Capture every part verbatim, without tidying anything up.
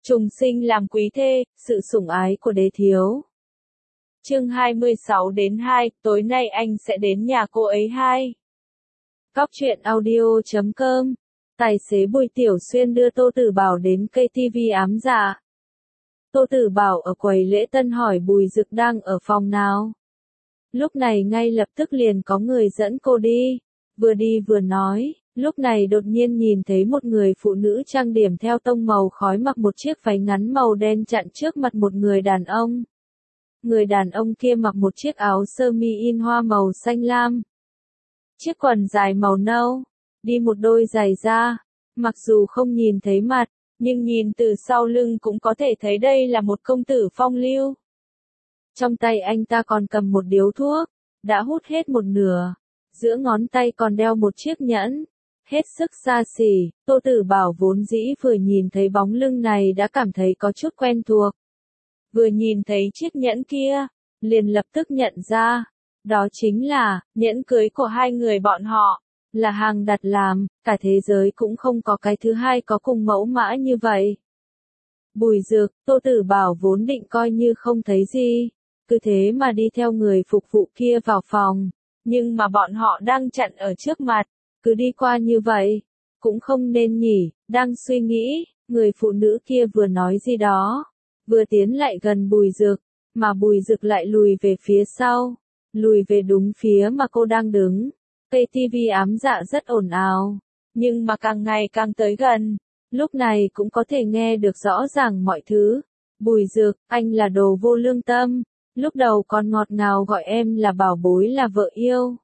Trùng sinh làm quý thê, sự sủng ái của đế thiếu. Chương hai mươi sáu đến hai, tối nay anh sẽ đến nhà cô ấy hai. Cóc truyện audio chấm com. Tài xế Bùi Tiểu Xuyên đưa Tô Tử Bảo đến cây ti vi ám dạ. Tô Tử Bảo ở quầy lễ tân hỏi Bùi Dực đang ở phòng nào. Lúc này ngay lập tức liền có người dẫn cô đi. Vừa đi vừa nói, lúc này đột nhiên nhìn thấy một người phụ nữ trang điểm theo tông màu khói mặc một chiếc váy ngắn màu đen chặn trước mặt một người đàn ông. Người đàn ông kia mặc một chiếc áo sơ mi in hoa màu xanh lam. Chiếc quần dài màu nâu, đi một đôi giày da, mặc dù không nhìn thấy mặt, nhưng nhìn từ sau lưng cũng có thể thấy đây là một công tử phong lưu. Trong tay anh ta còn cầm một điếu thuốc, đã hút hết một nửa, giữa ngón tay còn đeo một chiếc nhẫn, hết sức xa xỉ. Tô Tử Bảo vốn dĩ vừa nhìn thấy bóng lưng này đã cảm thấy có chút quen thuộc. Vừa nhìn thấy chiếc nhẫn kia, liền lập tức nhận ra, đó chính là nhẫn cưới của hai người bọn họ, là hàng đặt làm, cả thế giới cũng không có cái thứ hai có cùng mẫu mã như vậy. Bùi Dực, Tô Tử Bảo vốn định coi như không thấy gì, cứ thế mà đi theo người phục vụ kia vào phòng, nhưng mà bọn họ đang chặn ở trước mặt, cứ đi qua như vậy, cũng không nên nhỉ. Đang suy nghĩ, người phụ nữ kia vừa nói gì đó, vừa tiến lại gần Bùi Dực, mà Bùi Dực lại lùi về phía sau, lùi về đúng phía mà cô đang đứng. Cây ti vi ám dạ rất ồn ào, nhưng mà càng ngày càng tới gần, lúc này cũng có thể nghe được rõ ràng mọi thứ. Bùi Dực, anh là đồ vô lương tâm, lúc đầu còn ngọt ngào gọi em là bảo bối là vợ yêu.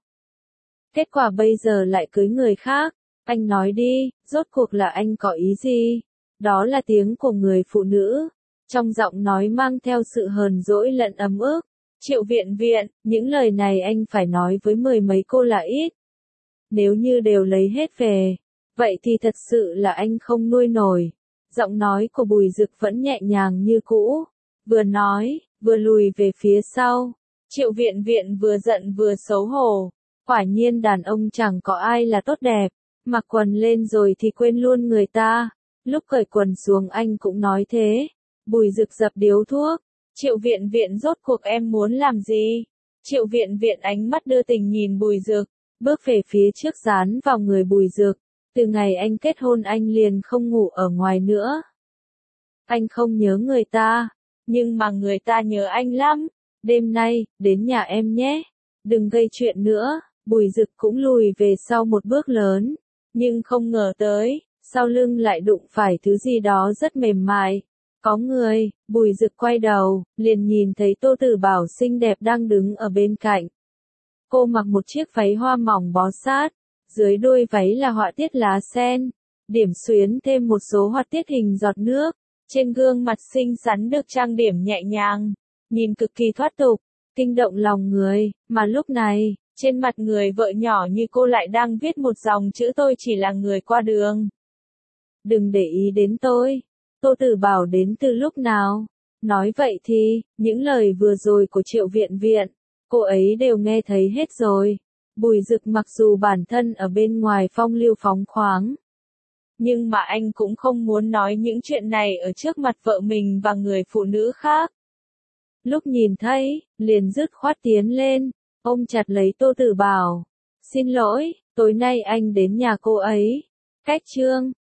Kết quả bây giờ lại cưới người khác, anh nói đi, rốt cuộc là anh có ý gì? Đó là tiếng của người phụ nữ, trong giọng nói mang theo sự hờn dỗi lẫn ấm ức. Triệu Viện Viện, những lời này anh phải nói với mười mấy cô là ít. Nếu như đều lấy hết về, vậy thì thật sự là anh không nuôi nổi. Giọng nói của Bùi Dực vẫn nhẹ nhàng như cũ, vừa nói, vừa lùi về phía sau. Triệu Viện Viện vừa giận vừa xấu hổ. Quả nhiên đàn ông chẳng có ai là tốt đẹp, mặc quần lên rồi thì quên luôn người ta. Lúc cởi quần xuống anh cũng nói thế. Bùi Dực dập điếu thuốc. Triệu Viện Viện, rốt cuộc em muốn làm gì? Triệu Viện Viện ánh mắt đưa tình nhìn Bùi Dực, bước về phía trước dán vào người Bùi Dực. Từ ngày anh kết hôn anh liền không ngủ ở ngoài nữa. Anh không nhớ người ta, nhưng mà người ta nhớ anh lắm. Đêm nay, đến nhà em nhé. Đừng gây chuyện nữa. Bùi Dực cũng lùi về sau một bước lớn, nhưng không ngờ tới, sau lưng lại đụng phải thứ gì đó rất mềm mại. Có người. Bùi Dực quay đầu, liền nhìn thấy Tô Tử Bảo xinh đẹp đang đứng ở bên cạnh. Cô mặc một chiếc váy hoa mỏng bó sát, dưới đuôi váy là họa tiết lá sen, điểm xuyến thêm một số họa tiết hình giọt nước, trên gương mặt xinh xắn được trang điểm nhẹ nhàng, nhìn cực kỳ thoát tục, kinh động lòng người. Mà lúc này, trên mặt người vợ nhỏ như cô lại đang viết một dòng chữ: tôi chỉ là người qua đường. Đừng để ý đến tôi. Tô Tử Bảo đến từ lúc nào? Nói vậy thì, những lời vừa rồi của Triệu Viện Viện, cô ấy đều nghe thấy hết rồi. Bùi Dực mặc dù bản thân ở bên ngoài phong lưu phóng khoáng, nhưng mà anh cũng không muốn nói những chuyện này ở trước mặt vợ mình và người phụ nữ khác. Lúc nhìn thấy, liền dứt khoát tiến lên, ôm chặt lấy Tô Tử Bảo. Xin lỗi, tối nay anh đến nhà cô ấy. Cách chương